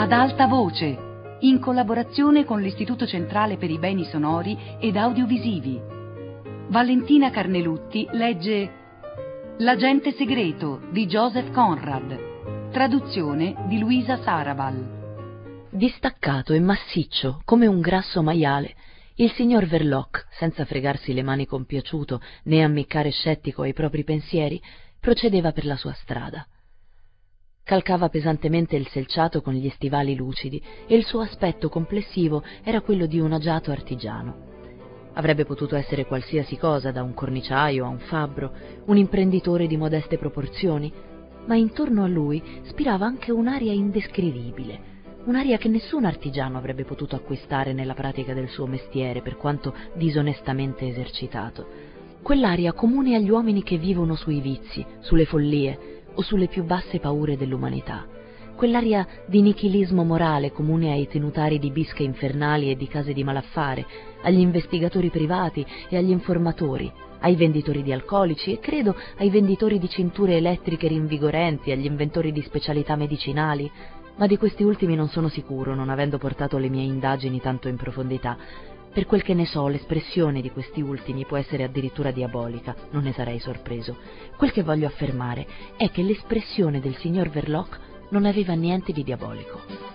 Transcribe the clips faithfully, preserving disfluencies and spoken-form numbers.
Ad alta voce, in collaborazione con l'Istituto Centrale per i Beni Sonori ed Audiovisivi. Valentina Carnelutti legge L'agente segreto di Joseph Conrad, traduzione di Luisa Sarabal. Distaccato e massiccio come un grasso maiale, il signor Verloc, senza fregarsi le mani compiaciuto né ammiccare scettico ai propri pensieri, procedeva per la sua strada. Calcava pesantemente il selciato con gli stivali lucidi e il suo aspetto complessivo era quello di un agiato artigiano. Avrebbe potuto essere qualsiasi cosa, da un corniciaio a un fabbro, un imprenditore di modeste proporzioni, ma intorno a lui spirava anche un'aria indescrivibile, un'aria che nessun artigiano avrebbe potuto acquistare nella pratica del suo mestiere, per quanto disonestamente esercitato. Quell'aria comune agli uomini che vivono sui vizi, sulle follie o sulle più basse paure dell'umanità. Quell'aria di nichilismo morale comune ai tenutari di bische infernali e di case di malaffare, agli investigatori privati e agli informatori, ai venditori di alcolici e credo ai venditori di cinture elettriche rinvigorenti, agli inventori di specialità medicinali, ma di questi ultimi non sono sicuro, non avendo portato le mie indagini tanto in profondità. Per quel che ne so, l'espressione di questi ultimi può essere addirittura diabolica, non ne sarei sorpreso. Quel che voglio affermare è che l'espressione del signor Verloc non aveva niente di diabolico.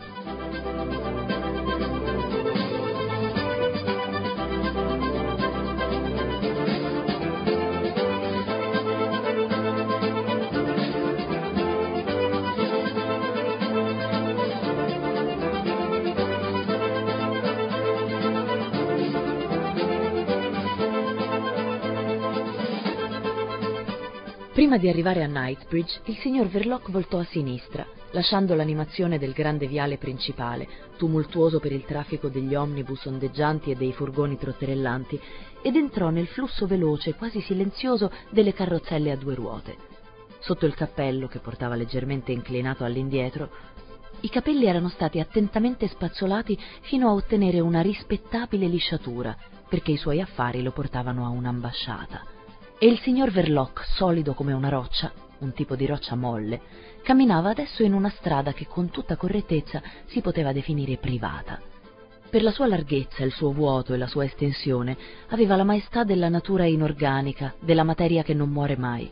Prima di arrivare a Knightsbridge, il signor Verloc voltò a sinistra, lasciando l'animazione del grande viale principale, tumultuoso per il traffico degli omnibus ondeggianti e dei furgoni trotterellanti, ed entrò nel flusso veloce, quasi silenzioso, delle carrozzelle a due ruote. Sotto il cappello, che portava leggermente inclinato all'indietro, i capelli erano stati attentamente spazzolati fino a ottenere una rispettabile lisciatura, perché i suoi affari lo portavano a un'ambasciata. E il signor Verloc, solido come una roccia, un tipo di roccia molle, camminava adesso in una strada che con tutta correttezza si poteva definire privata. Per la sua larghezza, il suo vuoto e la sua estensione aveva la maestà della natura inorganica, della materia che non muore mai.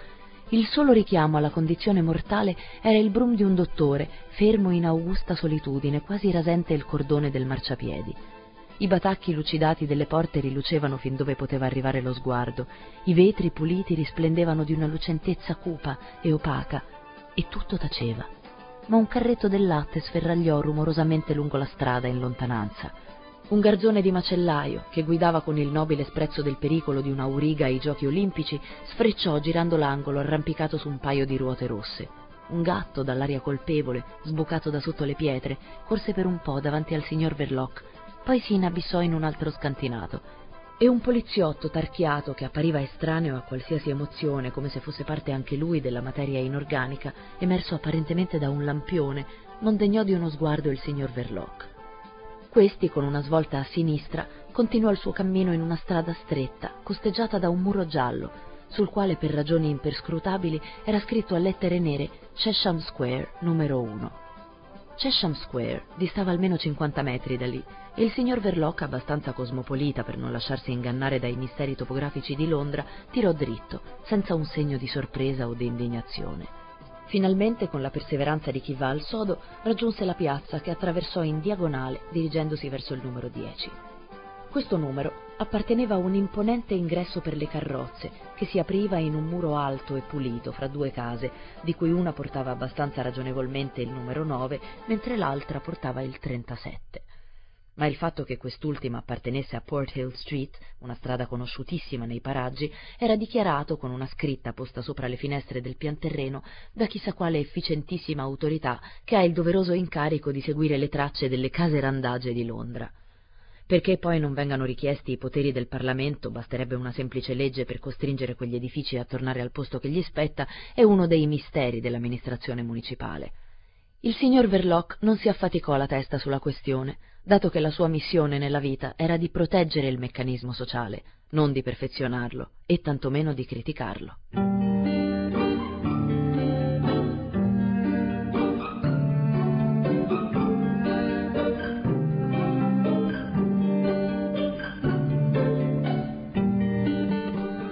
Il solo richiamo alla condizione mortale era il brum di un dottore, fermo in augusta solitudine, quasi rasente il cordone del marciapiedi. I batacchi lucidati delle porte rilucevano fin dove poteva arrivare lo sguardo, i vetri puliti risplendevano di una lucentezza cupa e opaca, e tutto taceva. Ma un carretto del latte sferragliò rumorosamente lungo la strada in lontananza. Un garzone di macellaio, che guidava con il nobile sprezzo del pericolo di un'auriga ai giochi olimpici, sfrecciò girando l'angolo arrampicato su un paio di ruote rosse. Un gatto, dall'aria colpevole, sbucato da sotto le pietre, corse per un po' davanti al signor Verloc, poi si inabissò in un altro scantinato, e un poliziotto tarchiato che appariva estraneo a qualsiasi emozione, come se fosse parte anche lui della materia inorganica, emerso apparentemente da un lampione, non degnò di uno sguardo il signor Verloc. Questi, con una svolta a sinistra, continuò il suo cammino in una strada stretta, costeggiata da un muro giallo, sul quale per ragioni imperscrutabili era scritto a lettere nere Chesham Square numero uno. Chesham Square distava almeno cinquanta metri da lì e il signor Verloc, abbastanza cosmopolita per non lasciarsi ingannare dai misteri topografici di Londra, tirò dritto, senza un segno di sorpresa o di indignazione. Finalmente, con la perseveranza di chi va al sodo, raggiunse la piazza che attraversò in diagonale dirigendosi verso il numero dieci. Questo numero apparteneva a un imponente ingresso per le carrozze che si apriva in un muro alto e pulito fra due case, di cui una portava abbastanza ragionevolmente il numero nove, mentre l'altra portava il trentasette. Ma il fatto che quest'ultima appartenesse a Port Hill Street, una strada conosciutissima nei paraggi, era dichiarato con una scritta posta sopra le finestre del pianterreno da chissà quale efficientissima autorità che ha il doveroso incarico di seguire le tracce delle case randagge di Londra. Perché poi non vengano richiesti i poteri del Parlamento, basterebbe una semplice legge per costringere quegli edifici a tornare al posto che gli spetta, è uno dei misteri dell'amministrazione municipale. Il signor Verloc non si affaticò la testa sulla questione, dato che la sua missione nella vita era di proteggere il meccanismo sociale, non di perfezionarlo e tantomeno di criticarlo.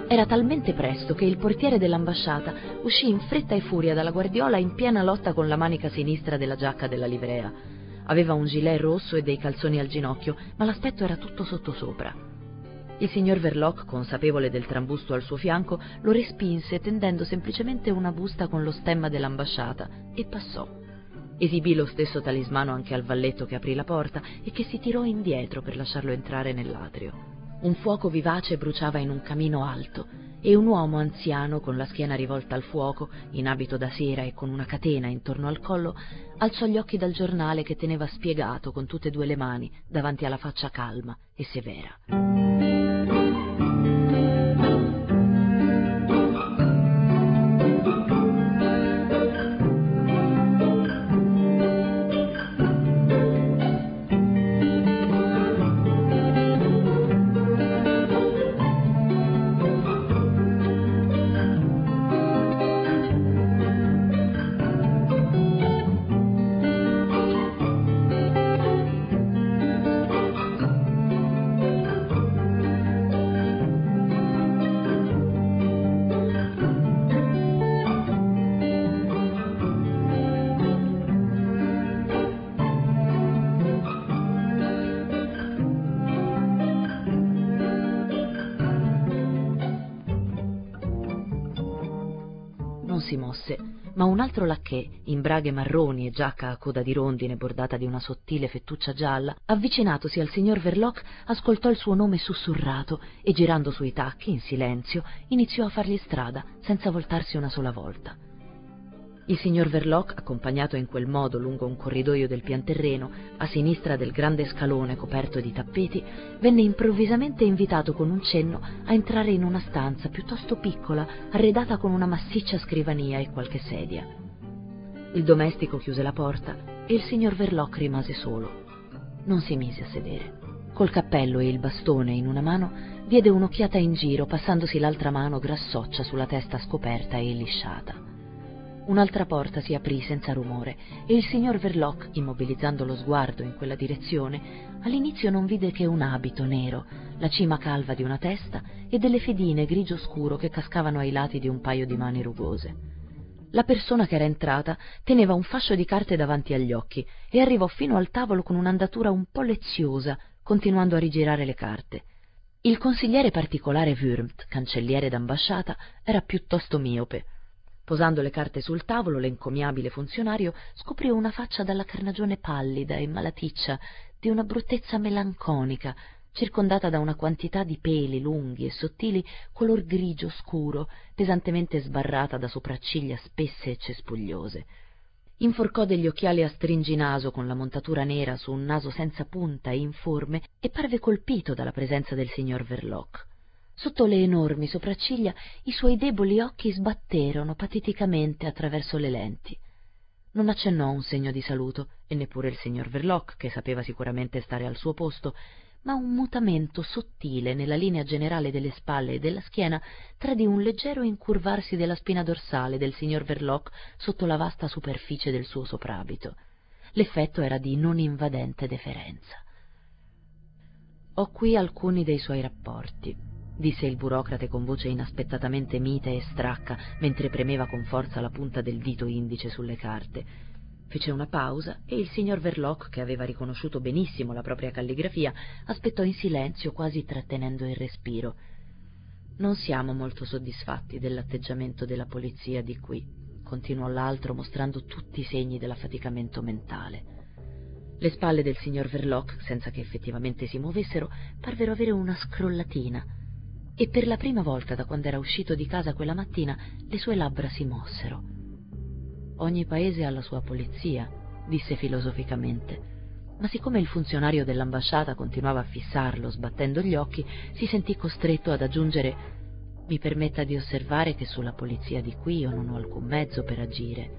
Era talmente presto che il portiere dell'ambasciata uscì in fretta e furia dalla guardiola in piena lotta con la manica sinistra della giacca della livrea. Aveva un gilet rosso e dei calzoni al ginocchio, ma l'aspetto era tutto sottosopra. Il signor Verloc, consapevole del trambusto al suo fianco, lo respinse tendendo semplicemente una busta con lo stemma dell'ambasciata e passò. Esibì lo stesso talismano anche al valletto che aprì la porta e che si tirò indietro per lasciarlo entrare nell'atrio. Un fuoco vivace bruciava in un camino alto e un uomo anziano con la schiena rivolta al fuoco, in abito da sera e con una catena intorno al collo, alzò gli occhi dal giornale che teneva spiegato con tutte e due le mani davanti alla faccia calma e severa. Si mosse, ma un altro lacchè, in braghe marroni e giacca a coda di rondine bordata di una sottile fettuccia gialla, avvicinatosi al signor Verloc, ascoltò il suo nome sussurrato e, girando sui tacchi in silenzio, iniziò a fargli strada senza voltarsi una sola volta. Il signor Verloc, accompagnato in quel modo lungo un corridoio del pianterreno, a sinistra del grande scalone coperto di tappeti, venne improvvisamente invitato con un cenno a entrare in una stanza piuttosto piccola, arredata con una massiccia scrivania e qualche sedia. Il domestico chiuse la porta e il signor Verloc rimase solo. Non si mise a sedere. Col cappello e il bastone in una mano, diede un'occhiata in giro, passandosi l'altra mano grassoccia sulla testa scoperta e lisciata. Un'altra porta si aprì senza rumore e il signor Verloc, immobilizzando lo sguardo in quella direzione, all'inizio non vide che un abito nero, la cima calva di una testa e delle fedine grigio scuro che cascavano ai lati di un paio di mani rugose. La persona che era entrata teneva un fascio di carte davanti agli occhi e arrivò fino al tavolo con un'andatura un po' leziosa, continuando a rigirare le carte. Il consigliere particolare Wurmt, cancelliere d'ambasciata, era piuttosto miope. Posando le carte sul tavolo, l'encomiabile funzionario scoprì una faccia dalla carnagione pallida e malaticcia, di una bruttezza melanconica, circondata da una quantità di peli lunghi e sottili color grigio scuro, pesantemente sbarrata da sopracciglia spesse e cespugliose. Inforcò degli occhiali a stringinaso con la montatura nera su un naso senza punta e informe e parve colpito dalla presenza del signor Verloc. Sotto le enormi sopracciglia i suoi deboli occhi sbatterono pateticamente attraverso le lenti. Non accennò un segno di saluto, e neppure il signor Verloc, che sapeva sicuramente stare al suo posto, ma un mutamento sottile nella linea generale delle spalle e della schiena tradì un leggero incurvarsi della spina dorsale del signor Verloc sotto la vasta superficie del suo soprabito. L'effetto era di non invadente deferenza. «Ho qui alcuni dei suoi rapporti», disse il burocrate con voce inaspettatamente mite e stracca, mentre premeva con forza la punta del dito indice sulle carte. Fece una pausa e il signor Verloc, che aveva riconosciuto benissimo la propria calligrafia, aspettò in silenzio, quasi trattenendo il respiro. «Non siamo molto soddisfatti dell'atteggiamento della polizia di qui», continuò l'altro, mostrando tutti i segni dell'affaticamento mentale. Le spalle del signor Verloc, senza che effettivamente si muovessero, parvero avere una scrollatina, e per la prima volta da quando era uscito di casa quella mattina le sue labbra si mossero. «Ogni paese ha la sua polizia», disse filosoficamente, ma siccome il funzionario dell'ambasciata continuava a fissarlo sbattendo gli occhi, si sentì costretto ad aggiungere: «Mi permetta di osservare che sulla polizia di qui io non ho alcun mezzo per agire».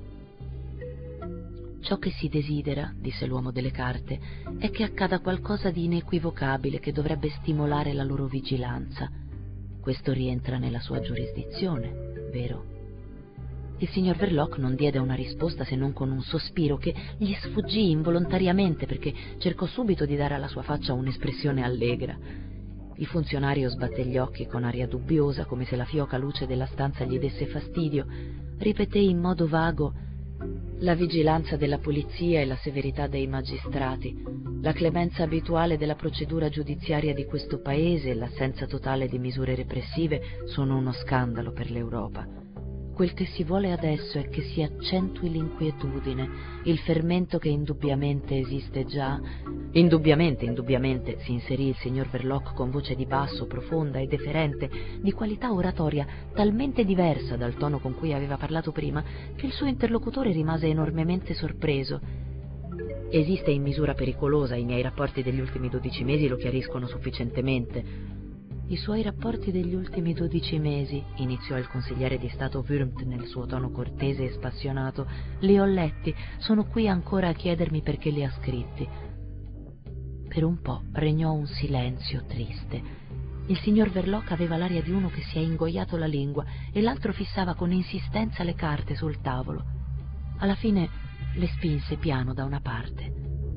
«Ciò che si desidera», disse l'uomo delle carte, «è che accada qualcosa di inequivocabile che dovrebbe stimolare la loro vigilanza. Questo rientra nella sua giurisdizione, vero?» Il signor Verloc non diede una risposta se non con un sospiro che gli sfuggì involontariamente, perché cercò subito di dare alla sua faccia un'espressione allegra. Il funzionario sbatté gli occhi con aria dubbiosa, come se la fioca luce della stanza gli desse fastidio. Ripeté in modo vago: la vigilanza della polizia e la severità dei magistrati, la clemenza abituale della procedura giudiziaria di questo paese e l'assenza totale di misure repressive sono uno scandalo per l'Europa. Quel che si vuole adesso è che si accentui l'inquietudine, il fermento che indubbiamente esiste già. Indubbiamente, indubbiamente, si inserì il signor Verloc con voce di basso, profonda e deferente, di qualità oratoria talmente diversa dal tono con cui aveva parlato prima, che il suo interlocutore rimase enormemente sorpreso. Esiste in misura pericolosa, i miei rapporti degli ultimi dodici mesi lo chiariscono sufficientemente. I suoi rapporti degli ultimi dodici mesi, iniziò il consigliere di Stato Wurmt nel suo tono cortese e spassionato, li ho letti, sono qui ancora a chiedermi perché li ha scritti. Per un po' regnò un silenzio triste. Il signor Verloc aveva l'aria di uno che si è ingoiato la lingua e l'altro fissava con insistenza le carte sul tavolo. Alla fine le spinse piano da una parte.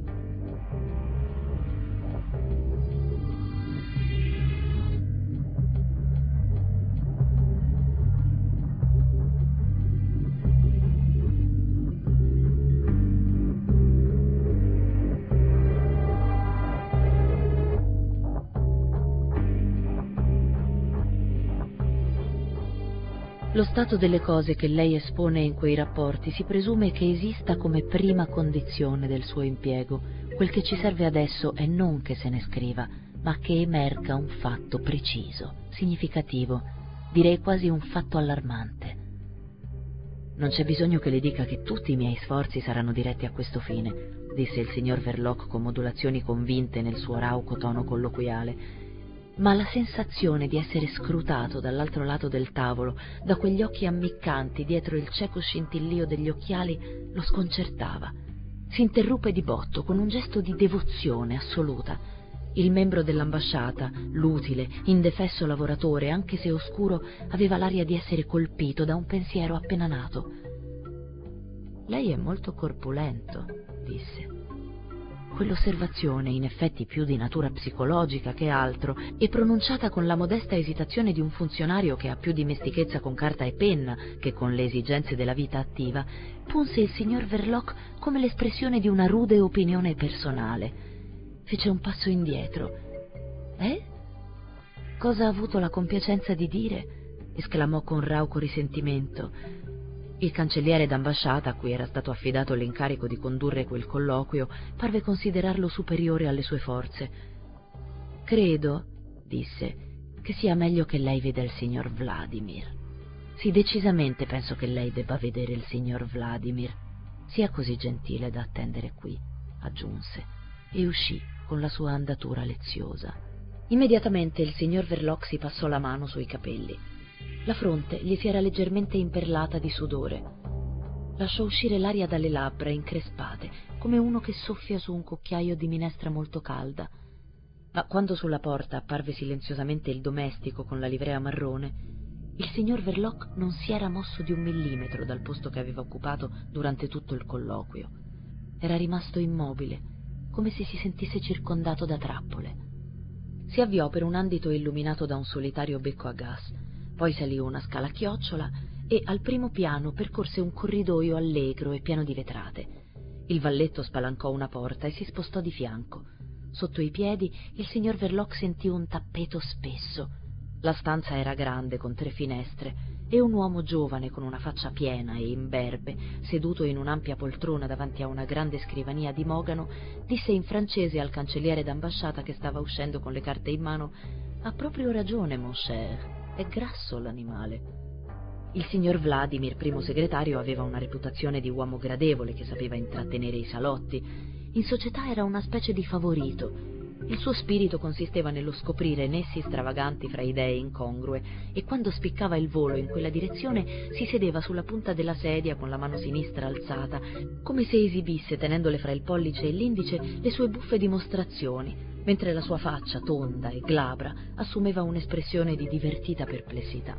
Lo stato delle cose che lei espone in quei rapporti si presume che esista come prima condizione del suo impiego. Quel che ci serve adesso è non che se ne scriva, ma che emerga un fatto preciso, significativo, direi quasi un fatto allarmante. Non c'è bisogno che le dica che tutti i miei sforzi saranno diretti a questo fine, disse il signor Verloc con modulazioni convinte nel suo rauco tono colloquiale. Ma la sensazione di essere scrutato dall'altro lato del tavolo, da quegli occhi ammiccanti dietro il cieco scintillio degli occhiali, lo sconcertava. Si interruppe di botto con un gesto di devozione assoluta. Il membro dell'ambasciata, l'utile, indefesso lavoratore, anche se oscuro, aveva l'aria di essere colpito da un pensiero appena nato. «Lei è molto corpulento», disse. Quell'osservazione, in effetti più di natura psicologica che altro, e pronunciata con la modesta esitazione di un funzionario che ha più dimestichezza con carta e penna che con le esigenze della vita attiva, punse il signor Verloc come l'espressione di una rude opinione personale. Fece un passo indietro. «Eh? Cosa ha avuto la compiacenza di dire?» esclamò con rauco risentimento. Il cancelliere d'ambasciata, a cui era stato affidato l'incarico di condurre quel colloquio, parve considerarlo superiore alle sue forze. «Credo», disse, «che sia meglio che lei veda il signor Vladimir. Sì, decisamente penso che lei debba vedere il signor Vladimir. Sia così gentile da attendere qui», aggiunse, e uscì con la sua andatura leziosa. Immediatamente il signor Verloc si passò la mano sui capelli. La fronte gli si era leggermente imperlata di sudore. Lasciò uscire l'aria dalle labbra increspate, come uno che soffia su un cucchiaio di minestra molto calda. Ma quando sulla porta apparve silenziosamente il domestico con la livrea marrone, il signor Verloc non si era mosso di un millimetro dal posto che aveva occupato durante tutto il colloquio. Era rimasto immobile, come se si sentisse circondato da trappole. Si avviò per un andito illuminato da un solitario becco a gas. Poi salì una scala a chiocciola e al primo piano percorse un corridoio allegro e pieno di vetrate. Il valletto spalancò una porta e si spostò di fianco. Sotto i piedi il signor Verloc sentì un tappeto spesso. La stanza era grande, con tre finestre, e un uomo giovane con una faccia piena e imberbe, seduto in un'ampia poltrona davanti a una grande scrivania di mogano, disse in francese al cancelliere d'ambasciata che stava uscendo con le carte in mano: «Ha proprio ragione, mon cher. È grasso l'animale». Il signor Vladimir, primo segretario, aveva una reputazione di uomo gradevole che sapeva intrattenere i salotti. In società era una specie di favorito. Il suo spirito consisteva nello scoprire nessi stravaganti fra idee incongrue, e quando spiccava il volo in quella direzione si sedeva sulla punta della sedia con la mano sinistra alzata, come se esibisse, tenendole fra il pollice e l'indice, le sue buffe dimostrazioni, mentre la sua faccia, tonda e glabra, assumeva un'espressione di divertita perplessità.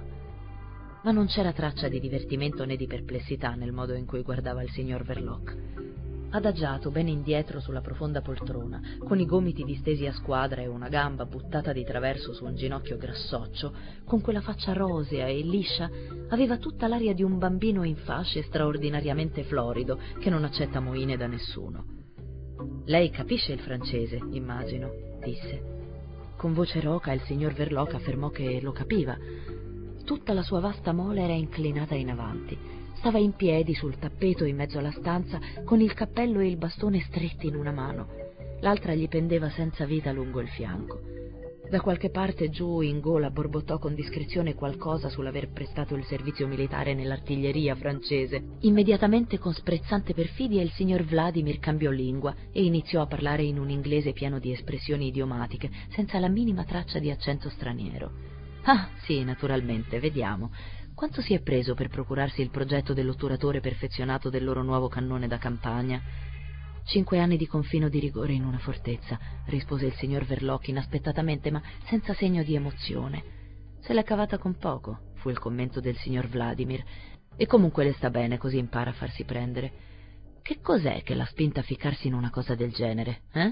Ma non c'era traccia di divertimento né di perplessità nel modo in cui guardava il signor Verloc. adagiato ben indietro sulla profonda poltrona, con i gomiti distesi a squadra e una gamba buttata di traverso su un ginocchio grassoccio, con quella faccia rosea e liscia, aveva tutta l'aria di un bambino in fasce straordinariamente florido che non accetta moine da nessuno. «Lei capisce il francese, immagino», disse. Con voce roca il signor Verloc affermò che lo capiva. Tutta la sua vasta mole era inclinata in avanti. Stava in piedi sul tappeto in mezzo alla stanza, con il cappello e il bastone stretti in una mano. L'altra gli pendeva senza vita lungo il fianco. Da qualche parte giù in gola borbottò con discrezione qualcosa sull'aver prestato il servizio militare nell'artiglieria francese. Immediatamente, con sprezzante perfidia, il signor Vladimir cambiò lingua e iniziò a parlare in un inglese pieno di espressioni idiomatiche, senza la minima traccia di accento straniero. «Ah, sì, naturalmente, vediamo. Quanto si è preso per procurarsi il progetto dell'otturatore perfezionato del loro nuovo cannone da campagna?» «Cinque anni di confino di rigore in una fortezza», rispose il signor Verloc inaspettatamente, ma senza segno di emozione. «Se l'è cavata con poco», fu il commento del signor Vladimir, «e comunque le sta bene, così impara a farsi prendere. Che cos'è che l'ha spinta a ficcarsi in una cosa del genere, eh?»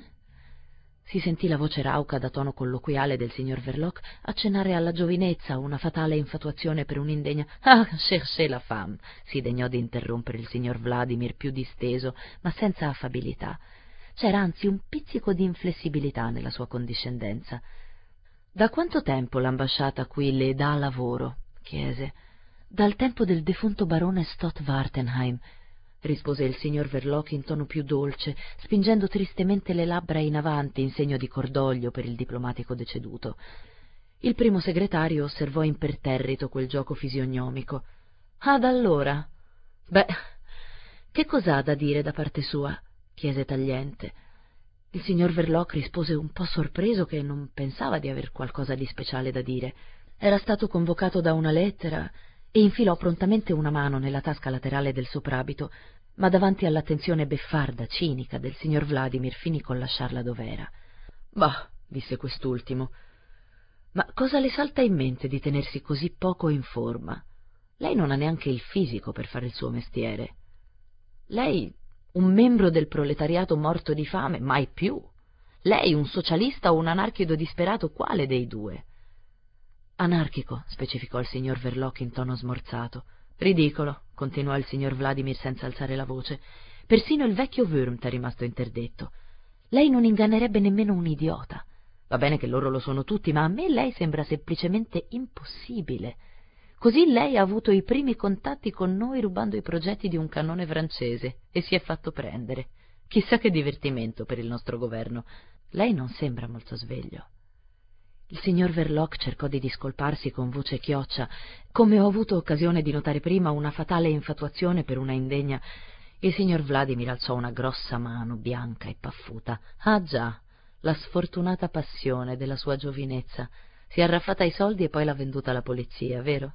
Si sentì la voce rauca da tono colloquiale del signor Verloc accennare alla giovinezza, una fatale infatuazione per un'indegna... «Ah, cherchez la femme», si degnò di interrompere il signor Vladimir più disteso, ma senza affabilità. C'era anzi un pizzico di inflessibilità nella sua condiscendenza. «Da quanto tempo l'ambasciata qui le dà lavoro?» chiese. «Dal tempo del defunto barone Stott Wartenheim», rispose il signor Verloc in tono più dolce, spingendo tristemente le labbra in avanti in segno di cordoglio per il diplomatico deceduto. Il primo segretario osservò imperterrito quel gioco fisionomico. «Ah, da allora? Beh, che cos'ha da dire da parte sua?» chiese tagliente. Il signor Verloc rispose un po' sorpreso che non pensava di aver qualcosa di speciale da dire. Era stato convocato da una lettera e infilò prontamente una mano nella tasca laterale del soprabito, ma davanti all'attenzione beffarda, cinica del signor Vladimir finì col lasciarla dov'era. «Bah», disse quest'ultimo, «ma cosa le salta in mente di tenersi così poco in forma? Lei non ha neanche il fisico per fare il suo mestiere. Lei, un membro del proletariato morto di fame, mai più. Lei, un socialista o un anarchico disperato, quale dei due?» «Anarchico», specificò il signor Verloc in tono smorzato. «Ridicolo», continuò il signor Vladimir senza alzare la voce. «Persino il vecchio Wurmt è rimasto interdetto. Lei non ingannerebbe nemmeno un idiota. Va bene che loro lo sono tutti, ma a me lei sembra semplicemente impossibile. Così lei ha avuto i primi contatti con noi rubando i progetti di un cannone francese e si è fatto prendere. Chissà che divertimento per il nostro governo. Lei non sembra molto sveglio». Il signor Verloc cercò di discolparsi con voce chioccia. «Come ho avuto occasione di notare prima una fatale infatuazione per una indegna...» Il signor Vladimir alzò una grossa mano bianca e paffuta. «Ah già, la sfortunata passione della sua giovinezza. Si è arraffata ai soldi e poi l'ha venduta alla polizia, vero?»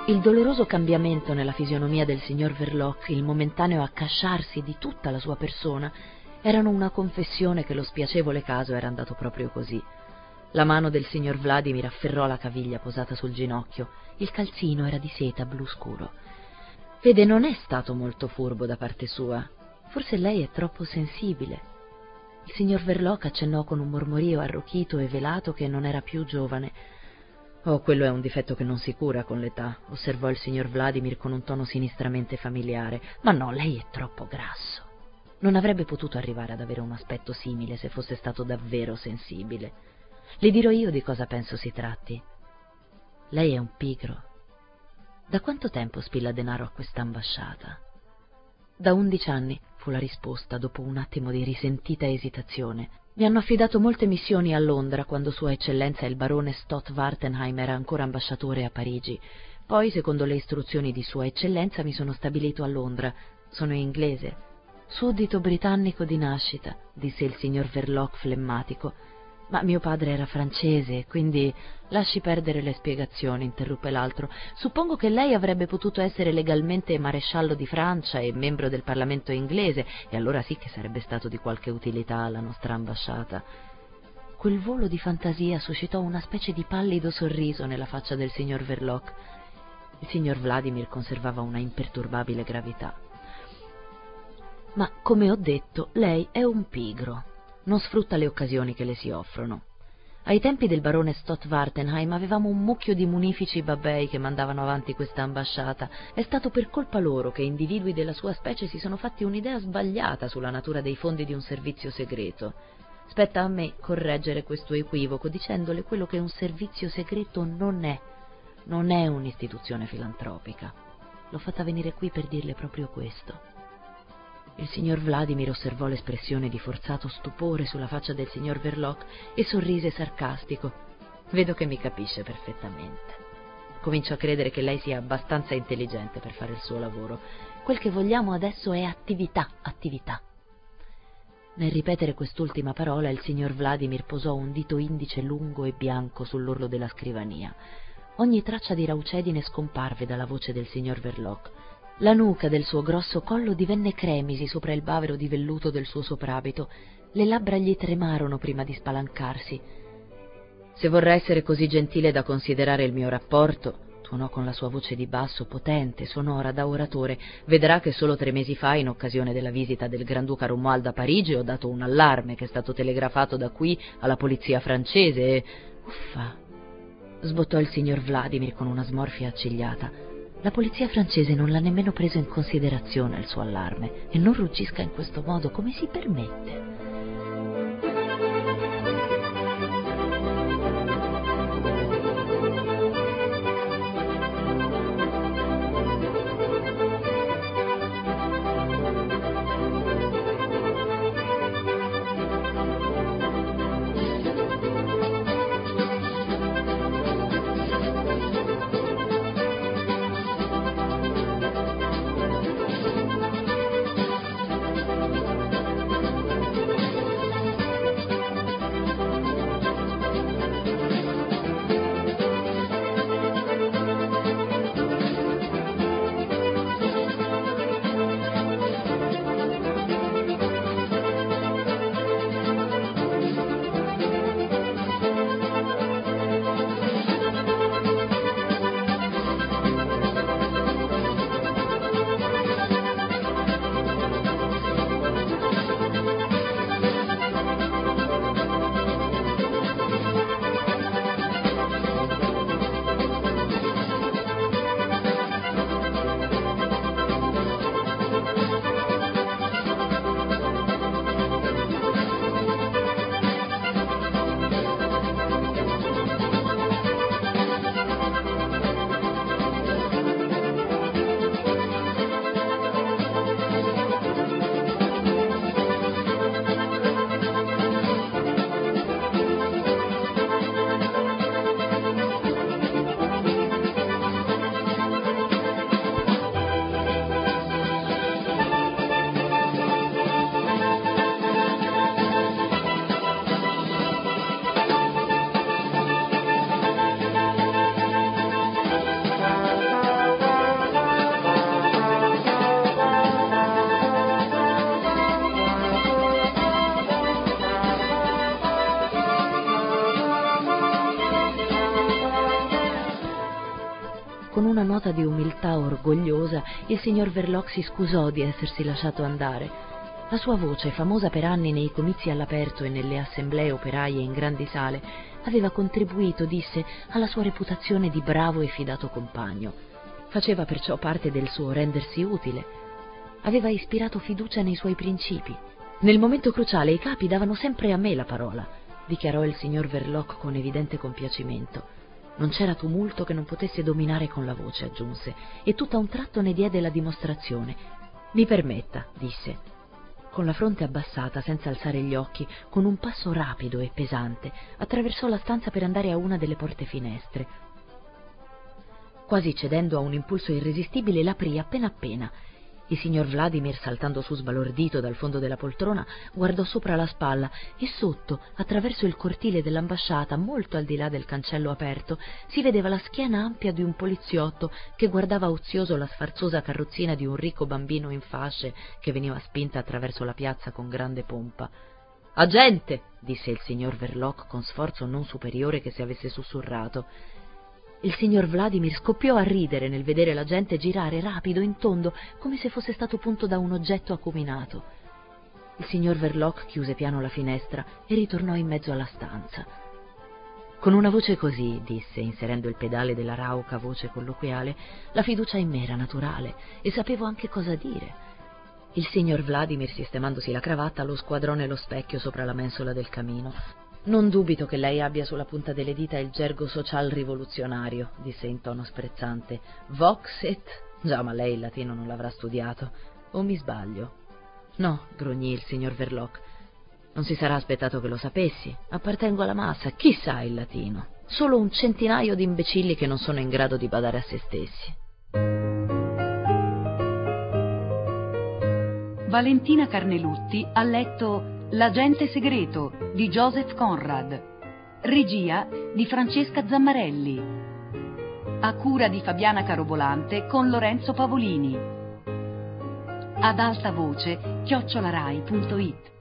Il doloroso cambiamento nella fisionomia del signor Verloc, il momentaneo accasciarsi di tutta la sua persona, erano una confessione che lo spiacevole caso era andato proprio così. La mano del signor Vladimir afferrò la caviglia posata sul ginocchio. Il calzino era di seta blu scuro. Vede, non è stato molto furbo da parte sua. Forse lei è troppo sensibile. Il signor Verloc accennò con un mormorio arrochito e velato che non era più giovane. «Oh, quello è un difetto che non si cura con l'età», osservò il signor Vladimir con un tono sinistramente familiare. «Ma no, lei è troppo grasso. Non avrebbe potuto arrivare ad avere un aspetto simile se fosse stato davvero sensibile. Le dirò io di cosa penso si tratti. Lei è un pigro. Da quanto tempo spilla denaro a quest'ambasciata?» «Da undici anni», fu la risposta, dopo un attimo di risentita esitazione. «Mi hanno affidato molte missioni a Londra quando Sua Eccellenza il barone Stott Wartenheim era ancora ambasciatore a Parigi. Poi, secondo le istruzioni di Sua Eccellenza, mi sono stabilito a Londra. Sono inglese, suddito britannico di nascita», disse il signor Verloc flemmatico. «Ma mio padre era francese, quindi...» «Lasci perdere le spiegazioni», interruppe l'altro. «Suppongo che lei avrebbe potuto essere legalmente maresciallo di Francia e membro del Parlamento inglese, e allora sì che sarebbe stato di qualche utilità alla nostra ambasciata». Quel volo di fantasia suscitò una specie di pallido sorriso nella faccia del signor Verloc. Il signor Vladimir conservava una imperturbabile gravità. «Ma, come ho detto, lei è un pigro. Non sfrutta le occasioni che le si offrono. Ai tempi del barone Stott Wartenheim avevamo un mucchio di munifici babbei che mandavano avanti questa ambasciata. È stato per colpa loro che individui della sua specie si sono fatti un'idea sbagliata sulla natura dei fondi di un servizio segreto. Spetta a me correggere questo equivoco dicendole quello che un servizio segreto non è. Non è un'istituzione filantropica. L'ho fatta venire qui per dirle proprio questo». Il signor Vladimir osservò l'espressione di forzato stupore sulla faccia del signor Verloc e sorrise sarcastico. «Vedo che mi capisce perfettamente. Comincio a credere che lei sia abbastanza intelligente per fare il suo lavoro. Quel che vogliamo adesso è attività, attività». Nel ripetere quest'ultima parola il signor Vladimir posò un dito indice lungo e bianco sull'orlo della scrivania. Ogni traccia di raucedine scomparve dalla voce del signor Verloc. La nuca del suo grosso collo divenne cremisi sopra il bavero di velluto del suo soprabito. Le labbra gli tremarono prima di spalancarsi. «Se vorrà essere così gentile da considerare il mio rapporto», tuonò con la sua voce di basso, potente, sonora, da oratore, «vedrà che solo tre mesi fa, in occasione della visita del Granduca Romuald a Parigi, ho dato un allarme che è stato telegrafato da qui alla polizia francese e...» «Uffa!» sbottò il signor Vladimir con una smorfia accigliata. «La polizia francese non l'ha nemmeno preso in considerazione il suo allarme, e non ruggisca in questo modo, come si permette?» nota di umiltà orgogliosa, il signor Verloc si scusò di essersi lasciato andare. La sua voce, famosa per anni nei comizi all'aperto e nelle assemblee operaie in grandi sale, aveva contribuito, disse, alla sua reputazione di bravo e fidato compagno. Faceva perciò parte del suo rendersi utile. Aveva ispirato fiducia nei suoi principi. Nel momento cruciale i capi davano sempre a me la parola, dichiarò il signor Verloc con evidente compiacimento. Non c'era tumulto che non potesse dominare con la voce, aggiunse, e tutto a un tratto ne diede la dimostrazione. Mi permetta, disse. Con la fronte abbassata, senza alzare gli occhi, con un passo rapido e pesante, attraversò la stanza per andare a una delle porte finestre. Quasi cedendo a un impulso irresistibile, l'aprì appena appena. Il signor Vladimir, saltando su sbalordito dal fondo della poltrona, guardò sopra la spalla e sotto, attraverso il cortile dell'ambasciata, molto al di là del cancello aperto, si vedeva la schiena ampia di un poliziotto che guardava ozioso la sfarzosa carrozzina di un ricco bambino in fasce che veniva spinta attraverso la piazza con grande pompa. «Agente!» disse il signor Verloc con sforzo non superiore che se avesse sussurrato. Il signor Vladimir scoppiò a ridere nel vedere la gente girare rapido in tondo come se fosse stato punto da un oggetto acuminato. Il signor Verloc chiuse piano la finestra e ritornò in mezzo alla stanza. Con una voce così, disse, inserendo il pedale della rauca voce colloquiale, la fiducia in me era naturale e sapevo anche cosa dire. Il signor Vladimir, sistemandosi la cravatta, lo squadrò nello specchio sopra la mensola del camino. «Non dubito che lei abbia sulla punta delle dita il gergo social rivoluzionario», disse in tono sprezzante. «Vox et...» Già, ma lei il latino non l'avrà studiato. O mi sbaglio? «No», grugnì il signor Verloc. «Non si sarà aspettato che lo sapessi. Appartengo alla massa. Chi sa il latino? Solo un centinaio di imbecilli che non sono in grado di badare a se stessi». Valentina Carnelutti ha letto L'agente segreto di Joseph Conrad, regia di Francesca Zammarelli, a cura di Fabiana Carobolante con Lorenzo Pavolini, ad alta voce chiocciolarai punto it.